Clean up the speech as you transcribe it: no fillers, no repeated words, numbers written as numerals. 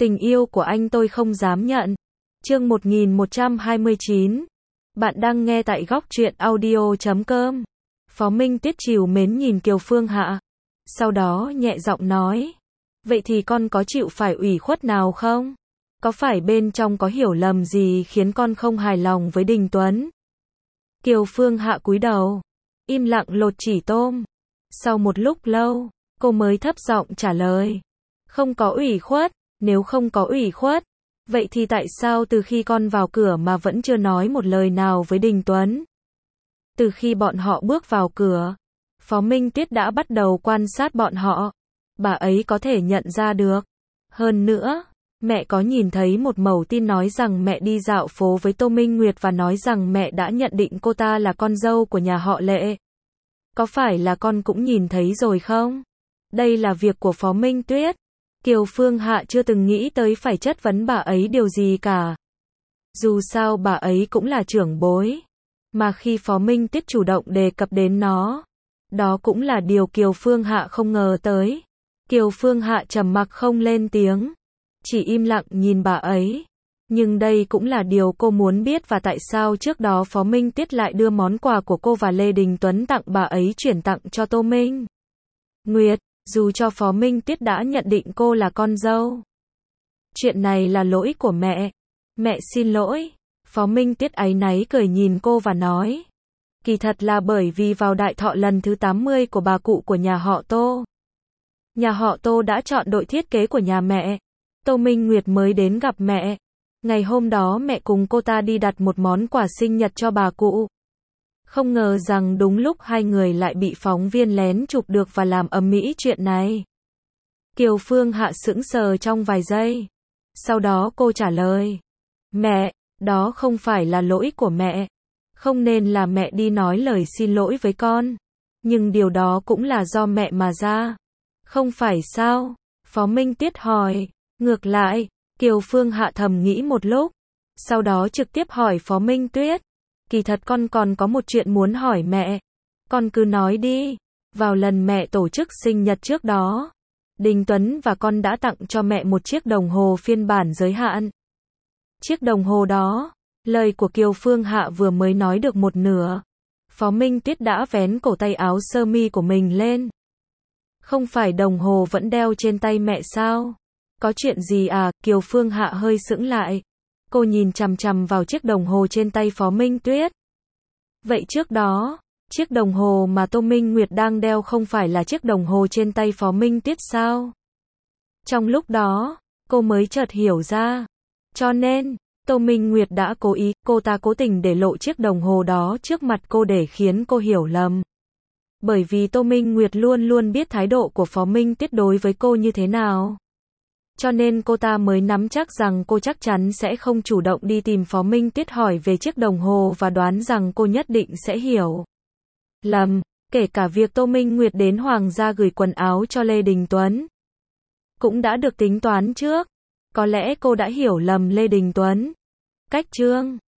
Tình yêu của anh tôi không dám nhận. Chương 1129. Bạn đang nghe tại góc truyện audio.com. Phó Minh Tuyết trìu mến nhìn Kiều Phương Hạ. Sau đó nhẹ giọng nói. Vậy thì con có chịu phải ủy khuất nào không? Có phải bên trong có hiểu lầm gì khiến con không hài lòng với Đình Tuấn? Kiều Phương Hạ cúi đầu, im lặng lột chỉ tôm. Sau một lúc lâu, cô mới thấp giọng trả lời. Không có ủy khuất, nếu không có ủy khuất, vậy thì tại sao từ khi con vào cửa mà vẫn chưa nói một lời nào với Đình Tuấn? Từ khi bọn họ bước vào cửa, Phó Minh Tuyết đã bắt đầu quan sát bọn họ. Bà ấy có thể nhận ra được. Hơn nữa, mẹ có nhìn thấy một mẩu tin nói rằng mẹ đi dạo phố với Tô Minh Nguyệt và nói rằng mẹ đã nhận định cô ta là con dâu của nhà họ Lệ. Có phải là con cũng nhìn thấy rồi không? Đây là việc của Phó Minh Tuyết. Kiều Phương Hạ chưa từng nghĩ tới phải chất vấn bà ấy điều gì cả. Dù sao bà ấy cũng là trưởng bối. Mà khi Phó Minh Tuyết chủ động đề cập đến nó, đó cũng là điều Kiều Phương Hạ không ngờ tới. Kiều Phương Hạ trầm mặc không lên tiếng, chỉ im lặng nhìn bà ấy. Nhưng đây cũng là điều cô muốn biết và tại sao trước đó Phó Minh Tuyết lại đưa món quà của cô và Lê Đình Tuấn tặng bà ấy chuyển tặng cho Tô Minh Nguyệt, dù cho Phó Minh Tuyết đã nhận định cô là con dâu. Chuyện này là lỗi của mẹ. Mẹ xin lỗi. Phó Minh Tuyết áy náy cười nhìn cô và nói. Kỳ thật là bởi vì vào đại thọ lần thứ 80 của bà cụ của nhà họ Tô. Nhà họ Tô đã chọn đội thiết kế của nhà mẹ. Tô Minh Nguyệt mới đến gặp mẹ. Ngày hôm đó mẹ cùng cô ta đi đặt một món quà sinh nhật cho bà cụ. Không ngờ rằng đúng lúc hai người lại bị phóng viên lén chụp được và làm ầm ĩ chuyện này. Kiều Phương Hạ sững sờ trong vài giây. Sau đó cô trả lời. Mẹ, đó không phải là lỗi của mẹ. Không nên là mẹ đi nói lời xin lỗi với con. Nhưng điều đó cũng là do mẹ mà ra. Không phải sao? Phó Minh Tuyết hỏi. Ngược lại, Kiều Phương Hạ thầm nghĩ một lúc. Sau đó trực tiếp hỏi Phó Minh Tuyết. Kỳ thật con còn có một chuyện muốn hỏi mẹ. Con cứ nói đi. Vào lần mẹ tổ chức sinh nhật trước đó, Đình Tuấn và con đã tặng cho mẹ một chiếc đồng hồ phiên bản giới hạn. Chiếc đồng hồ đó, lời của Kiều Phương Hạ vừa mới nói được một nửa. Phó Minh Tuyết đã vén cổ tay áo sơ mi của mình lên. Không phải đồng hồ vẫn đeo trên tay mẹ sao? Có chuyện gì à? Kiều Phương Hạ hơi sững lại. Cô nhìn chằm chằm vào chiếc đồng hồ trên tay Phó Minh Tuyết. Vậy trước đó, chiếc đồng hồ mà Tô Minh Nguyệt đang đeo không phải là chiếc đồng hồ trên tay Phó Minh Tuyết sao? Trong lúc đó, cô mới chợt hiểu ra. Cho nên, Tô Minh Nguyệt đã cố ý, cô ta cố tình để lộ chiếc đồng hồ đó trước mặt cô để khiến cô hiểu lầm. Bởi vì Tô Minh Nguyệt luôn luôn biết thái độ của Phó Minh Tuyết đối với cô như thế nào. Cho nên cô ta mới nắm chắc rằng cô chắc chắn sẽ không chủ động đi tìm Phó Minh Tuyết hỏi về chiếc đồng hồ và đoán rằng cô nhất định sẽ hiểu lầm. Kể cả việc Tô Minh Nguyệt đến Hoàng gia gửi quần áo cho Lê Đình Tuấn cũng đã được tính toán trước. Có lẽ cô đã hiểu lầm Lê Đình Tuấn. Cách chương